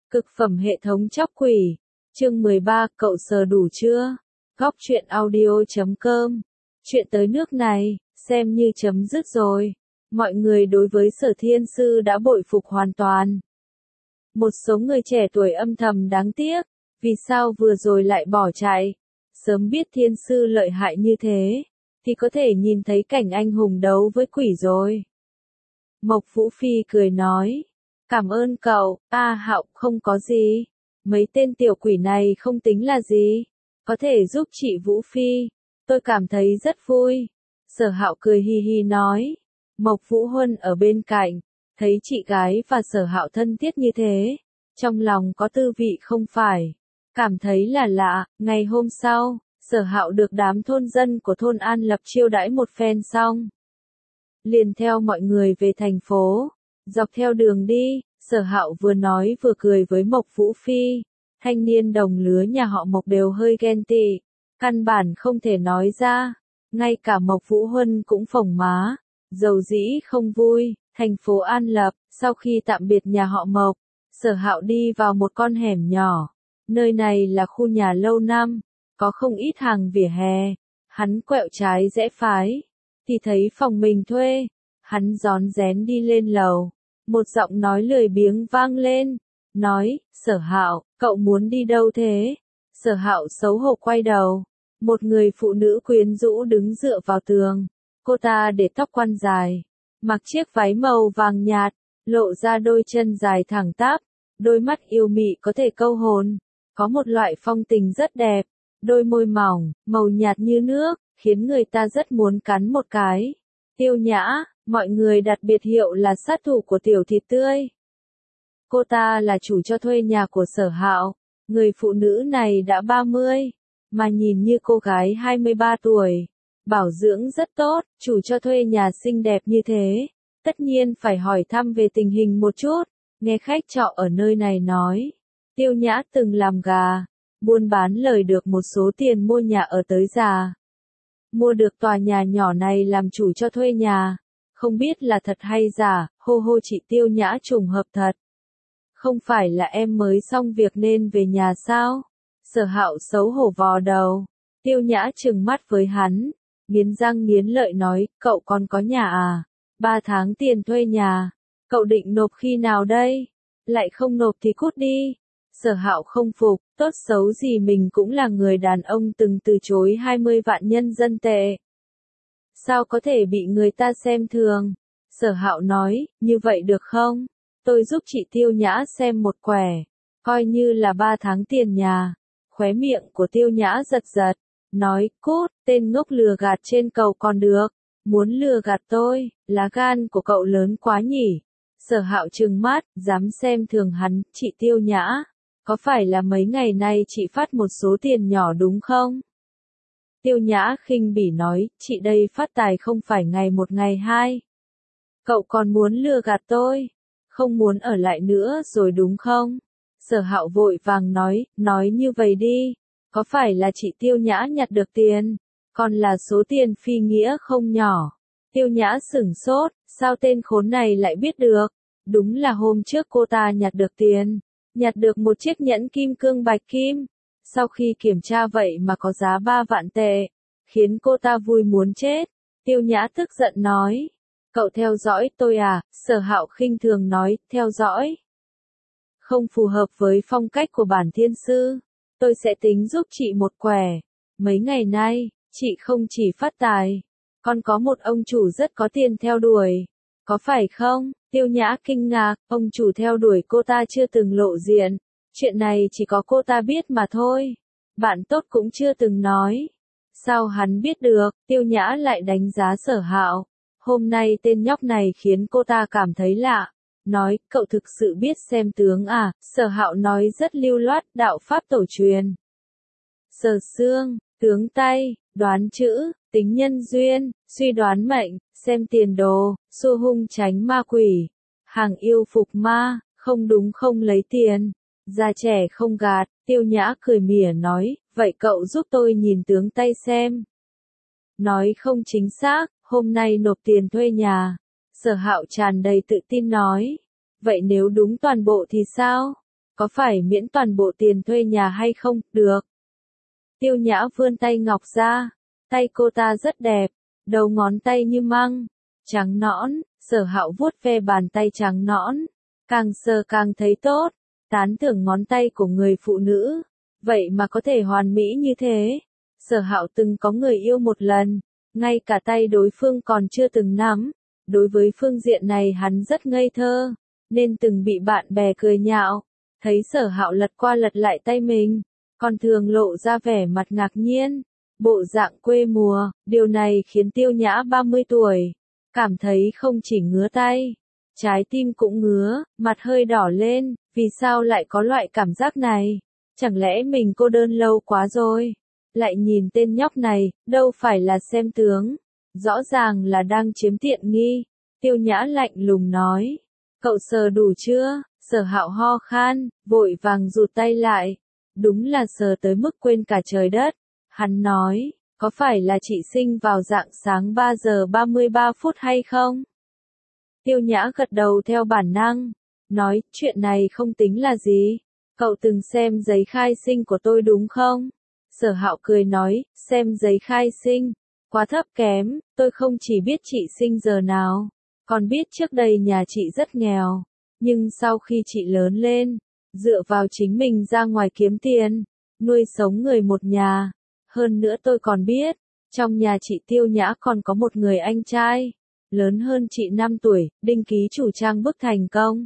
Cực phẩm hệ thống chóc quỷ. Chương 13, cậu sờ đủ chưa? Góc truyện audio.com. Chuyện tới nước này, xem như chấm dứt rồi. Mọi người đối với Sở Thiên Sư đã bội phục hoàn toàn. Một số người trẻ tuổi âm thầm đáng tiếc, vì sao vừa rồi lại bỏ chạy? Sớm biết Thiên Sư lợi hại như thế, thì có thể nhìn thấy cảnh anh hùng đấu với quỷ rồi. Mộc Vũ Phi cười nói. Cảm ơn cậu, Hạo, không có gì. Mấy tên tiểu quỷ này không tính là gì. Có thể giúp chị Vũ Phi. Tôi cảm thấy rất vui. Sở Hạo cười hi hi nói. Mộc Vũ Huân ở bên cạnh, thấy chị gái và Sở Hạo thân thiết như thế, trong lòng có tư vị không phải. Cảm thấy là lạ. Ngày hôm sau, Sở Hạo được đám thôn dân của thôn An Lập chiêu đãi một phen xong, liền theo mọi người về thành phố. Dọc theo đường đi, Sở Hạo vừa nói vừa cười với Mộc Vũ Phi. Thanh niên đồng lứa nhà họ Mộc đều hơi ghen tị, căn bản không thể nói ra. Ngay cả Mộc Vũ Huân cũng phồng má, dầu dĩ không vui. Thành phố An Lập, sau khi tạm biệt nhà họ Mộc, Sở Hạo đi vào một con hẻm nhỏ. Nơi này là khu nhà lâu năm, có không ít hàng vỉa hè. Hắn quẹo trái rẽ phải, thì thấy phòng mình thuê. Hắn rón rén đi lên lầu. Một giọng nói lười biếng vang lên, nói, Sở Hạo, cậu muốn đi đâu thế? Sở Hạo xấu hổ quay đầu, một người phụ nữ quyến rũ đứng dựa vào tường. Cô ta để tóc quăn dài, mặc chiếc váy màu vàng nhạt, lộ ra đôi chân dài thẳng tắp, đôi mắt yêu mị có thể câu hồn, có một loại phong tình rất đẹp, đôi môi mỏng, màu nhạt như nước, khiến người ta rất muốn cắn một cái. Tiêu Nhã. Mọi người đặt biệt hiệu là sát thủ của tiểu thịt tươi. Cô ta là chủ cho thuê nhà của Sở Hạo. Người phụ nữ này đã 30, mà nhìn như cô gái 23 tuổi. Bảo dưỡng rất tốt, chủ cho thuê nhà xinh đẹp như thế. Tất nhiên phải hỏi thăm về tình hình một chút. Nghe khách trọ ở nơi này nói, Tiêu Nhã từng làm gà, buôn bán lời được một số tiền mua nhà ở tới già. Mua được tòa nhà nhỏ này làm chủ cho thuê nhà. Không biết là thật hay giả, hô hô chị Tiêu Nhã trùng hợp thật. Không phải là em mới xong việc nên về nhà sao? Sở Hạo xấu hổ vò đầu. Tiêu Nhã trừng mắt với hắn, nghiến răng nghiến lợi nói, cậu còn có nhà à? 3 tháng tiền thuê nhà, cậu định nộp khi nào đây? Lại không nộp thì cút đi. Sở Hạo không phục, tốt xấu gì mình cũng là người đàn ông từng từ chối 20 vạn nhân dân tệ. Sao có thể bị người ta xem thường? Sở Hạo nói, như vậy được không? Tôi giúp chị Tiêu Nhã xem một quẻ, coi như là 3 tháng tiền nhà. Khóe miệng của Tiêu Nhã giật giật, nói, cút, tên ngốc lừa gạt trên cầu còn được. Muốn lừa gạt tôi, lá gan của cậu lớn quá nhỉ? Sở Hạo trừng mắt, dám xem thường hắn, chị Tiêu Nhã. Có phải là mấy ngày nay chị phát một số tiền nhỏ đúng không? Tiêu Nhã khinh bỉ nói, chị đây phát tài không phải ngày một ngày hai. Cậu còn muốn lừa gạt tôi, không muốn ở lại nữa rồi đúng không? Sở Hạo vội vàng nói như vậy đi, có phải là chị Tiêu Nhã nhặt được tiền, còn là số tiền phi nghĩa không nhỏ. Tiêu Nhã sửng sốt, sao tên khốn này lại biết được? Đúng là hôm trước cô ta nhặt được tiền, nhặt được một chiếc nhẫn kim cương bạch kim. Sau khi kiểm tra vậy mà có giá 3 vạn tệ, khiến cô ta vui muốn chết. Tiêu Nhã tức giận nói, cậu theo dõi tôi à? Sở Hạo khinh thường nói, theo dõi. Không phù hợp với phong cách của bản thiên sư, tôi sẽ tính giúp chị một quẻ. Mấy ngày nay, chị không chỉ phát tài, còn có một ông chủ rất có tiền theo đuổi. Có phải không? Tiêu Nhã kinh ngạc, ông chủ theo đuổi cô ta chưa từng lộ diện. Chuyện này chỉ có cô ta biết mà thôi. Bạn tốt cũng chưa từng nói. Sao hắn biết được? Tiêu Nhã lại đánh giá Sở Hạo. Hôm nay tên nhóc này khiến cô ta cảm thấy lạ. Nói, cậu thực sự biết xem tướng à? Sở Hạo nói rất lưu loát, đạo pháp tổ truyền. Sở xương, tướng tay, đoán chữ, tính nhân duyên, suy đoán mệnh, xem tiền đồ, xua hung tránh ma quỷ, hàng yêu phục ma, không đúng không lấy tiền. Già trẻ không gạt. Tiêu Nhã cười mỉa nói, vậy cậu giúp tôi nhìn tướng tay xem. Nói không chính xác, hôm nay nộp tiền thuê nhà. Sở Hạo tràn đầy tự tin nói, vậy nếu đúng toàn bộ thì sao? có phải miễn toàn bộ tiền thuê nhà hay không? Được. Tiêu Nhã vươn tay ngọc ra, tay cô ta rất đẹp, đầu ngón tay như măng, trắng nõn, Sở Hạo vuốt ve bàn tay trắng nõn, càng sờ càng thấy tốt, tán thưởng ngón tay của người phụ nữ, vậy mà có thể hoàn mỹ như thế. Sở Hạo từng có người yêu một lần, ngay cả tay đối phương còn chưa từng nắm, đối với phương diện này hắn rất ngây thơ, nên từng bị bạn bè cười nhạo, thấy Sở Hạo lật qua lật lại tay mình, còn thường lộ ra vẻ mặt ngạc nhiên, bộ dạng quê mùa, điều này khiến Tiêu Nhã 30 tuổi, cảm thấy không chỉ ngứa tay, trái tim cũng ngứa, mặt hơi đỏ lên, vì sao lại có loại cảm giác này, chẳng lẽ mình cô đơn lâu quá rồi, lại nhìn tên nhóc này, đâu phải là xem tướng, rõ ràng là đang chiếm tiện nghi, Tiêu Nhã lạnh lùng nói, cậu sờ đủ chưa, Sở Hạo ho khan, vội vàng rụt tay lại, đúng là sờ tới mức quên cả trời đất, hắn nói, có phải là chị sinh vào rạng sáng 3 giờ 33 phút hay không? Tiêu Nhã gật đầu theo bản năng, nói, chuyện này không tính là gì, cậu từng xem giấy khai sinh của tôi đúng không? Sở Hạo cười nói, xem giấy khai sinh, quá thấp kém, tôi không chỉ biết chị sinh giờ nào, còn biết trước đây nhà chị rất nghèo, nhưng sau khi chị lớn lên, dựa vào chính mình ra ngoài kiếm tiền, nuôi sống người một nhà. Hơn nữa tôi còn biết, trong nhà chị Tiêu Nhã còn có một người anh trai, lớn hơn chị 5 tuổi, đinh ký chủ trang bức thành công.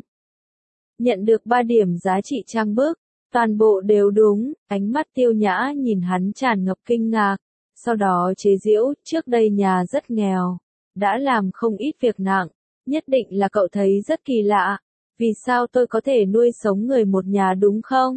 Nhận được 3 điểm giá trị trang bức, toàn bộ đều đúng, ánh mắt Tiêu Nhã nhìn hắn tràn ngập kinh ngạc, sau đó chế giễu, trước đây nhà rất nghèo, đã làm không ít việc nặng, nhất định là cậu thấy rất kỳ lạ, vì sao tôi có thể nuôi sống người một nhà đúng không?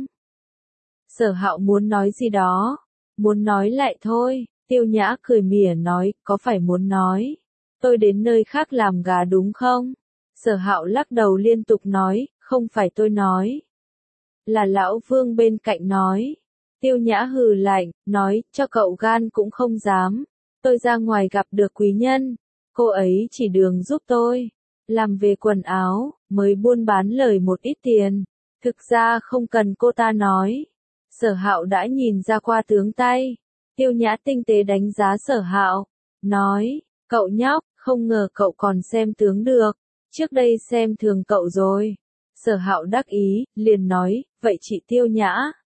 Sở Hạo muốn nói gì đó, muốn nói lại thôi, Tiêu Nhã cười mỉa nói, có phải muốn nói, tôi đến nơi khác làm gà đúng không? Sở Hạo lắc đầu liên tục nói, không phải tôi nói, là lão Vương bên cạnh nói. Tiêu Nhã hừ lạnh, nói, cho cậu gan cũng không dám, tôi ra ngoài gặp được quý nhân, cô ấy chỉ đường giúp tôi, làm về quần áo, mới buôn bán lời một ít tiền, thực ra không cần cô ta nói. Sở Hạo đã nhìn ra qua tướng tay, Tiêu Nhã tinh tế đánh giá Sở Hạo, nói, cậu nhóc, không ngờ cậu còn xem tướng được, trước đây xem thường cậu rồi. Sở Hạo đắc ý, liền nói, vậy chị Tiêu Nhã.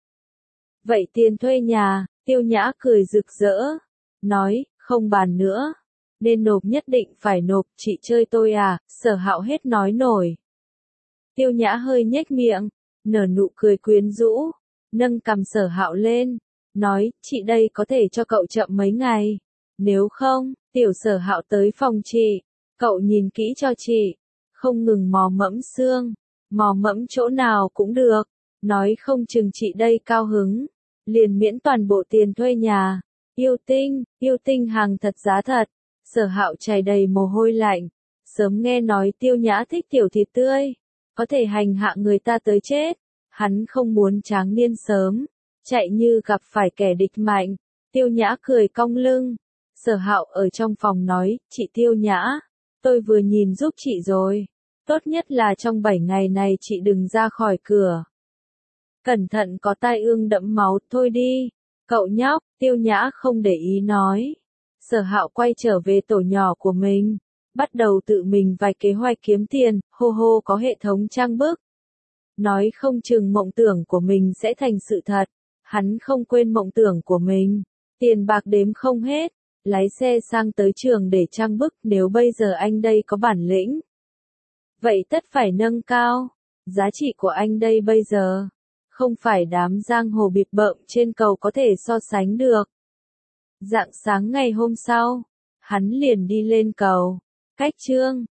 Vậy tiền thuê nhà, Tiêu Nhã cười rực rỡ, nói, không bàn nữa, nên nộp nhất định phải nộp, chị chơi tôi à, Sở Hạo hết nói nổi. Tiêu Nhã hơi nhếch miệng, nở nụ cười quyến rũ, nâng cằm Sở Hạo lên, nói, chị đây có thể cho cậu chậm mấy ngày, nếu không, tiểu Sở Hạo tới phòng chị, cậu nhìn kỹ cho chị, không ngừng mò mẫm xương, mò mẫm chỗ nào cũng được, nói không chừng chị đây cao hứng, liền miễn toàn bộ tiền thuê nhà, yêu tinh hàng thật giá thật, Sở Hạo chảy đầy mồ hôi lạnh, sớm nghe nói Tiêu Nhã thích tiểu thịt tươi, có thể hành hạ người ta tới chết, hắn không muốn tráng niên sớm, chạy như gặp phải kẻ địch mạnh, Tiêu Nhã cười cong lưng, Sở Hạo ở trong phòng nói, chị Tiêu Nhã, tôi vừa nhìn giúp chị rồi, tốt nhất là trong 7 ngày này chị đừng ra khỏi cửa. Cẩn thận có tai ương đẫm máu, thôi đi, cậu nhóc, Tiêu Nhã không để ý nói. Sở Hạo quay trở về tổ nhỏ của mình, bắt đầu tự mình vạch kế hoạch kiếm tiền, hô hô có hệ thống trang bức. Nói không chừng mộng tưởng của mình sẽ thành sự thật, hắn không quên mộng tưởng của mình, tiền bạc đếm không hết, lái xe sang tới trường để trang bức, nếu bây giờ anh đây có bản lĩnh. Vậy tất phải nâng cao, giá trị của anh đây bây giờ, không phải đám giang hồ bịp bợm trên cầu có thể so sánh được. Rạng sáng ngày hôm sau, hắn liền đi lên cầu, cách Trương